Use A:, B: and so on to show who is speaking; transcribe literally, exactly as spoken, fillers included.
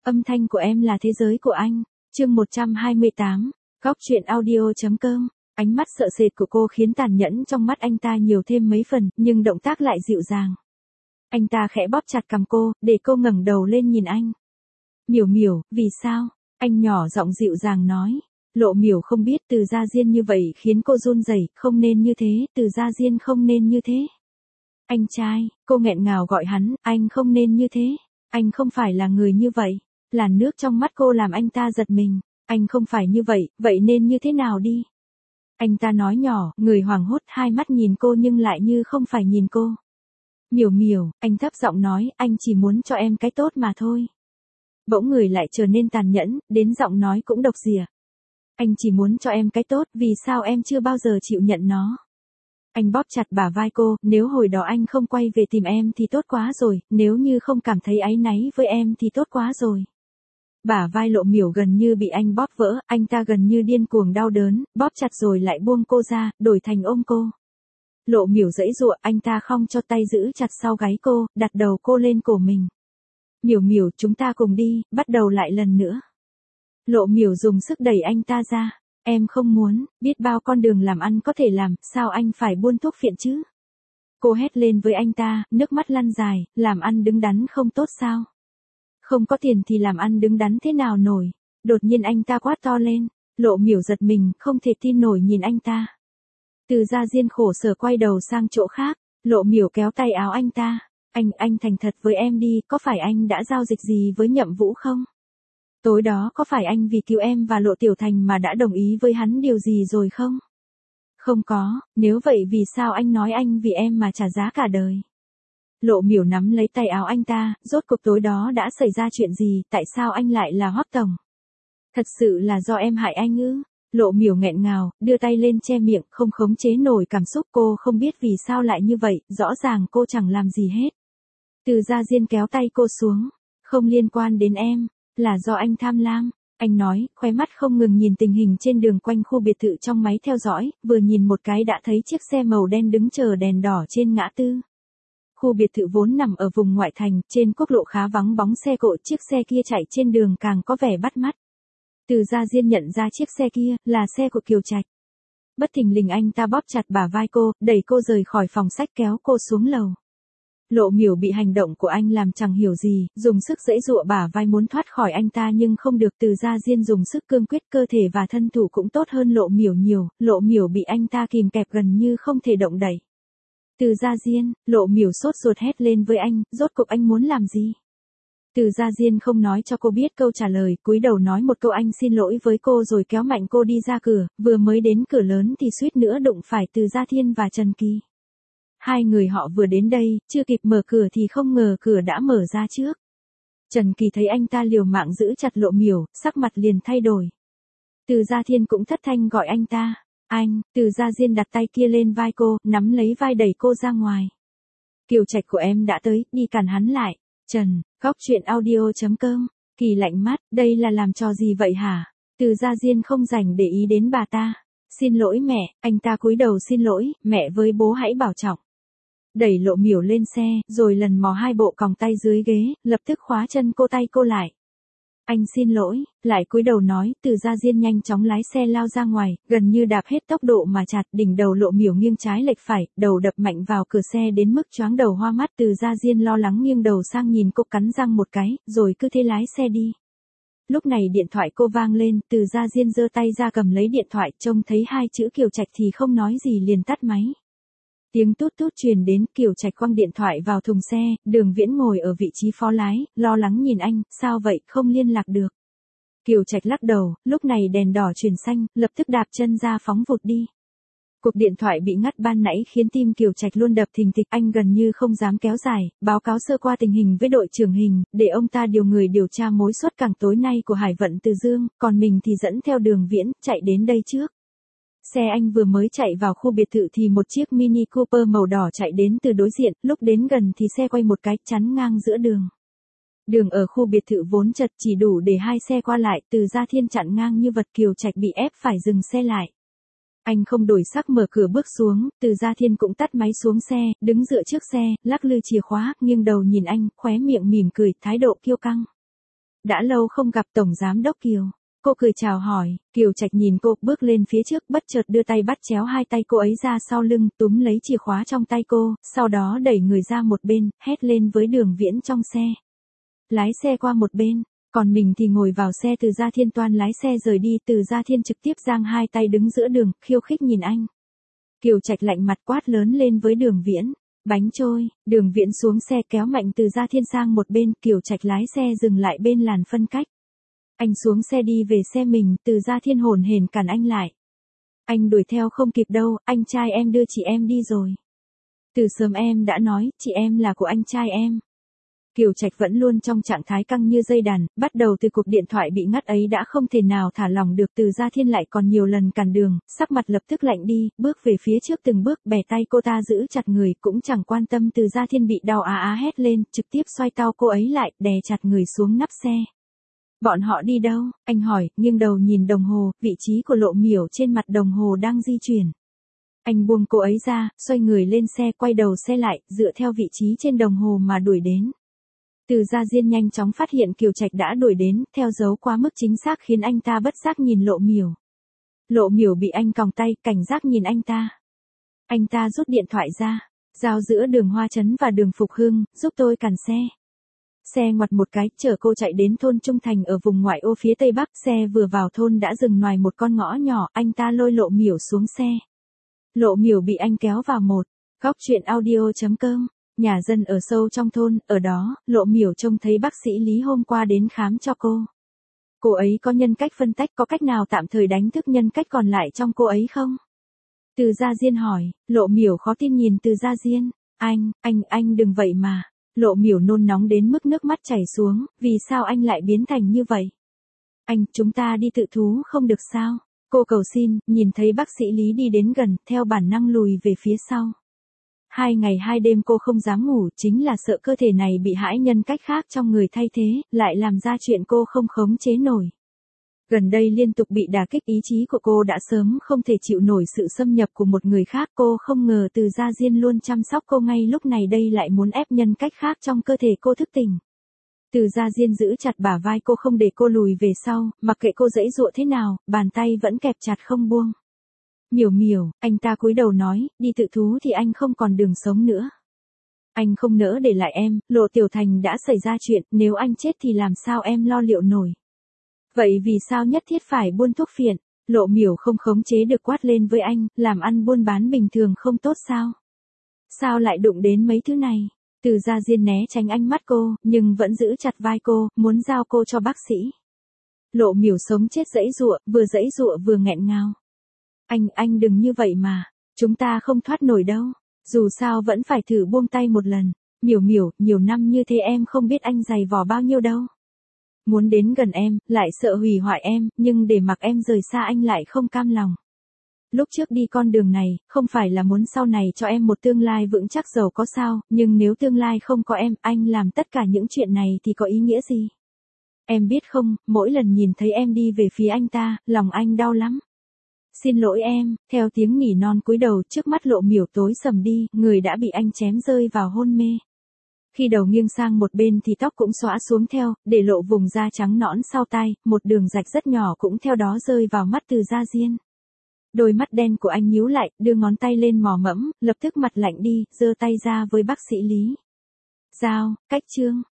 A: Âm thanh của em là thế giới của anh. Chương một trăm hai mươi tám, Góc truyện audio.com. Ánh mắt sợ sệt của cô khiến tàn nhẫn trong mắt anh ta nhiều thêm mấy phần, nhưng động tác lại dịu dàng. Anh ta khẽ bóp chặt cằm cô, để cô ngẩng đầu lên nhìn anh. Miểu Miểu, vì sao? Anh nhỏ giọng dịu dàng nói. Lộ Miểu không biết Từ Gia Diên như vậy khiến cô run rẩy, không nên như thế, Từ Gia Diên không nên như thế. Anh trai, cô nghẹn ngào gọi hắn, anh không nên như thế. Anh không phải là người như vậy. Làn nước trong mắt cô làm anh ta giật mình. Anh không phải như vậy, vậy nên như thế nào đi? Anh ta nói nhỏ, người hoảng hốt, hai mắt nhìn cô nhưng lại như không phải nhìn cô. Miểu Miểu, anh thấp giọng nói, anh chỉ muốn cho em cái tốt mà thôi. Bỗng người lại trở nên tàn nhẫn, đến giọng nói cũng độc dỉa. Anh chỉ muốn cho em cái tốt, vì sao em chưa bao giờ chịu nhận nó? Anh bóp chặt bả vai cô, nếu hồi đó anh không quay về tìm em thì tốt quá rồi, nếu như không cảm thấy áy náy với em thì tốt quá rồi. Bả vai Lộ Miểu gần như bị anh bóp vỡ, anh ta gần như điên cuồng đau đớn, bóp chặt rồi lại buông cô ra, đổi thành ôm cô. Lộ Miểu giãy giụa, anh ta khom cho tay giữ chặt sau gáy cô, đặt đầu cô lên cổ mình. Miểu Miểu, chúng ta cùng đi, bắt đầu lại lần nữa. Lộ Miểu dùng sức đẩy anh ta ra. Em không muốn, biết bao con đường làm ăn có thể làm, sao anh phải buôn thuốc phiện chứ? Cô hét lên với anh ta, nước mắt lăn dài, làm ăn đứng đắn không tốt sao? Không có tiền thì làm ăn đứng đắn thế nào nổi? Đột nhiên anh ta quát to lên. Lộ Miểu giật mình, không thể tin nổi nhìn anh ta. Từ Gia Diên khổ sở quay đầu sang chỗ khác. Lộ Miểu kéo tay áo anh ta. Anh, anh thành thật với em đi, có phải anh đã giao dịch gì với Nhậm Vũ không? Tối đó có phải anh vì cứu em và Lộ Tiểu Thành mà đã đồng ý với hắn điều gì rồi không? Không có, nếu vậy vì sao anh nói anh vì em mà trả giá cả đời? Lộ Miểu nắm lấy tay áo anh ta, rốt cuộc tối đó đã xảy ra chuyện gì, tại sao anh lại là Hoắc Tổng? Thật sự là do em hại anh ư? Lộ Miểu nghẹn ngào, đưa tay lên che miệng, không khống chế nổi cảm xúc, cô không biết vì sao lại như vậy, rõ ràng cô chẳng làm gì hết. Từ Gia Diên kéo tay cô xuống, không liên quan đến em, là do anh tham lam. Anh nói, khóe mắt không ngừng nhìn tình hình trên đường quanh khu biệt thự trong máy theo dõi, vừa nhìn một cái đã thấy chiếc xe màu đen đứng chờ đèn đỏ trên ngã tư. Khu biệt thự vốn nằm ở vùng ngoại thành, trên quốc lộ khá vắng bóng xe cộ, chiếc xe kia chạy trên đường càng có vẻ bắt mắt. Từ Gia Diên nhận ra chiếc xe kia, là xe của Kiều Trạch. Bất thình lình anh ta bóp chặt bả vai cô, đẩy cô rời khỏi phòng sách kéo cô xuống lầu. Lộ Miểu bị hành động của anh làm chẳng hiểu gì, dùng sức giãy giụa bả vai muốn thoát khỏi anh ta nhưng không được. Từ Gia Diên dùng sức cương quyết, cơ thể và thân thủ cũng tốt hơn Lộ Miểu nhiều, Lộ Miểu bị anh ta kìm kẹp gần như không thể động đậy. Từ Gia Diên, Lộ Miểu sốt ruột hét lên với anh, rốt cuộc anh muốn làm gì? Từ Gia Diên không nói cho cô biết câu trả lời, cúi đầu nói một câu anh xin lỗi với cô rồi kéo mạnh cô đi ra cửa, vừa mới đến cửa lớn thì suýt nữa đụng phải Từ Gia Thiên và Trần Kỳ. Hai người họ vừa đến đây, chưa kịp mở cửa thì không ngờ cửa đã mở ra trước. Trần Kỳ thấy anh ta liều mạng giữ chặt Lộ Miểu, sắc mặt liền thay đổi. Từ Gia Thiên cũng thất thanh gọi anh ta. Anh, Từ Gia Diên đặt tay kia lên vai cô, nắm lấy vai đẩy cô ra ngoài. Kiều Trạch của em đã tới, đi cản hắn lại. Trần, Góc truyện audio.com. Kỳ lạnh mắt, đây là làm trò gì vậy hả? Từ Gia Diên không rảnh để ý đến bà ta. Xin lỗi mẹ, anh ta cúi đầu xin lỗi, mẹ với bố hãy bảo trọng. Đẩy Lộ Miểu lên xe, rồi lần mò hai bộ còng tay dưới ghế, lập tức khóa chân cô tay cô lại. Anh xin lỗi, lại cúi đầu nói. Từ Gia Diên nhanh chóng lái xe lao ra ngoài, gần như đạp hết tốc độ mà chặt, đỉnh đầu Lộ Miểu nghiêng trái lệch phải, đầu đập mạnh vào cửa xe đến mức choáng đầu hoa mắt. Từ Gia Diên lo lắng nghiêng đầu sang nhìn cô, cắn răng một cái, rồi cứ thế lái xe đi. Lúc này điện thoại cô vang lên, Từ Gia Diên giơ tay ra cầm lấy điện thoại, trông thấy hai chữ Kiều Trạch thì không nói gì liền tắt máy. Tiếng tút tút truyền đến, Kiều Trạch quăng điện thoại vào thùng xe, Đường Viễn ngồi ở vị trí phó lái, lo lắng nhìn anh, sao vậy, không liên lạc được. Kiều Trạch lắc đầu, lúc này đèn đỏ chuyển xanh, lập tức đạp chân ra phóng vụt đi. Cuộc điện thoại bị ngắt ban nãy khiến tim Kiều Trạch luôn đập thình thịch, anh gần như không dám kéo dài, báo cáo sơ qua tình hình với đội trưởng Hình, để ông ta điều người điều tra mối xuất cảng tối nay của Hải Vận Từ Dương, còn mình thì dẫn theo Đường Viễn, chạy đến đây trước. Xe anh vừa mới chạy vào khu biệt thự thì một chiếc Mini Cooper màu đỏ chạy đến từ đối diện, lúc đến gần thì xe quay một cái, chắn ngang giữa đường. Đường ở khu biệt thự vốn chật chỉ đủ để hai xe qua lại, Từ Gia Thiên chặn ngang như vật, Kiều Trạch bị ép phải dừng xe lại. Anh không đổi sắc mở cửa bước xuống, Từ Gia Thiên cũng tắt máy xuống xe, đứng dựa trước xe, lắc lư chìa khóa, nghiêng đầu nhìn anh, khóe miệng mỉm cười, thái độ kiêu căng. Đã lâu không gặp Tổng Giám Đốc Kiều. Cô cười chào hỏi, Kiều Trạch nhìn cô, bước lên phía trước, bất chợt đưa tay bắt chéo hai tay cô ấy ra sau lưng, túm lấy chìa khóa trong tay cô, sau đó đẩy người ra một bên, hét lên với Đường Viễn trong xe. Lái xe qua một bên, còn mình thì ngồi vào xe. Từ Gia Thiên toan lái xe rời đi, Từ Gia Thiên trực tiếp giang hai tay đứng giữa đường, khiêu khích nhìn anh. Kiều Trạch lạnh mặt quát lớn lên với Đường Viễn. Bánh trôi, Đường Viễn xuống xe kéo mạnh Từ Gia Thiên sang một bên, Kiều Trạch lái xe dừng lại bên làn phân cách. Anh xuống xe đi về xe mình, Từ Gia Thiên hồn hển cản anh lại. Anh đuổi theo không kịp đâu, anh trai em đưa chị em đi rồi. Từ sớm em đã nói, chị em là của anh trai em. Kiều Trạch vẫn luôn trong trạng thái căng như dây đàn, bắt đầu từ cuộc điện thoại bị ngắt ấy đã không thể nào thả lỏng được. Từ Gia Thiên lại còn nhiều lần cản đường, sắc mặt lập tức lạnh đi, bước về phía trước từng bước, bẻ tay cô ta giữ chặt người, cũng chẳng quan tâm Từ Gia Thiên bị đau á á hét lên, trực tiếp xoay tao cô ấy lại, đè chặt người xuống nắp xe. Bọn họ đi đâu? Anh hỏi, nghiêng đầu nhìn đồng hồ, vị trí của Lộ Miểu trên mặt đồng hồ đang di chuyển. Anh buông cô ấy ra, xoay người lên xe, quay đầu xe lại, dựa theo vị trí trên đồng hồ mà đuổi đến. Từ Gia Diên nhanh chóng phát hiện Kiều Trạch đã đuổi đến, theo dấu quá mức chính xác khiến anh ta bất giác nhìn Lộ Miểu. Lộ Miểu bị anh còng tay, cảnh giác nhìn anh ta. Anh ta rút điện thoại ra, giao giữa đường Hoa Trấn và đường Phục Hưng, giúp tôi cản xe. Xe ngoặt một cái, chở cô chạy đến thôn Trung Thành ở vùng ngoại ô phía tây bắc. Xe vừa vào thôn đã dừng ngoài một con ngõ nhỏ, anh ta lôi Lộ Miểu xuống xe. Lộ Miểu bị anh kéo vào một góc truyện audio chấm com. Nhà dân ở sâu trong thôn, ở đó, Lộ Miểu trông thấy bác sĩ Lý hôm qua đến khám cho cô. Cô ấy có nhân cách phân tách, có cách nào tạm thời đánh thức nhân cách còn lại trong cô ấy không? Từ Gia Diên hỏi. Lộ Miểu khó tin nhìn Từ Gia Diên. Anh, anh, anh đừng vậy mà. Lộ Miểu nôn nóng đến mức nước mắt chảy xuống, vì sao anh lại biến thành như vậy? Anh, chúng ta đi tự thú không được sao? Cô cầu xin, nhìn thấy bác sĩ Lý đi đến gần, theo bản năng lùi về phía sau. Hai ngày hai đêm cô không dám ngủ, chính là sợ cơ thể này bị hãi nhân cách khác trong người thay thế, lại làm ra chuyện cô không khống chế nổi. Gần đây liên tục bị đả kích, ý chí của cô đã sớm không thể chịu nổi sự xâm nhập của một người khác. Cô không ngờ Từ Gia Diên luôn chăm sóc cô, ngay lúc này đây lại muốn ép nhân cách khác trong cơ thể cô thức tỉnh. Từ Gia Diên giữ chặt bả vai cô không để cô lùi về sau, mặc kệ cô giãy giụa thế nào, bàn tay vẫn kẹp chặt không buông. Miểu Miểu, anh ta cúi đầu nói, đi tự thú thì anh không còn đường sống nữa. Anh không nỡ để lại em, Lộ Tiểu Thành đã xảy ra chuyện, nếu anh chết thì làm sao em lo liệu nổi. Vậy vì sao nhất thiết phải buôn thuốc phiện? Lộ Miểu không khống chế được quát lên với anh, làm ăn buôn bán bình thường không tốt sao? Sao lại đụng đến mấy thứ này? Từ Gia Diên né tránh ánh mắt cô, nhưng vẫn giữ chặt vai cô, muốn giao cô cho bác sĩ. Lộ Miểu sống chết giãy giụa, vừa giãy giụa vừa nghẹn ngào. Anh, anh đừng như vậy mà, chúng ta không thoát nổi đâu, dù sao vẫn phải thử buông tay một lần. Miểu Miểu, nhiều năm như thế em không biết anh dày vò bao nhiêu đâu. Muốn đến gần em, lại sợ hủy hoại em, nhưng để mặc em rời xa anh lại không cam lòng. Lúc trước đi con đường này, không phải là muốn sau này cho em một tương lai vững chắc giàu có sao, nhưng nếu tương lai không có em, anh làm tất cả những chuyện này thì có ý nghĩa gì? Em biết không, mỗi lần nhìn thấy em đi về phía anh ta, lòng anh đau lắm. Xin lỗi em, theo tiếng nỉ non cúi đầu, trước mắt Lộ Miểu tối sầm đi, người đã bị anh chém rơi vào hôn mê. Khi đầu nghiêng sang một bên thì tóc cũng xõa xuống theo, để lộ vùng da trắng nõn sau tai, một đường rạch rất nhỏ cũng theo đó rơi vào mắt Từ Gia Diên. Đôi mắt đen của anh nhíu lại, đưa ngón tay lên mò mẫm, lập tức mặt lạnh đi, giơ tay ra với bác sĩ Lý. Giao, cách chương.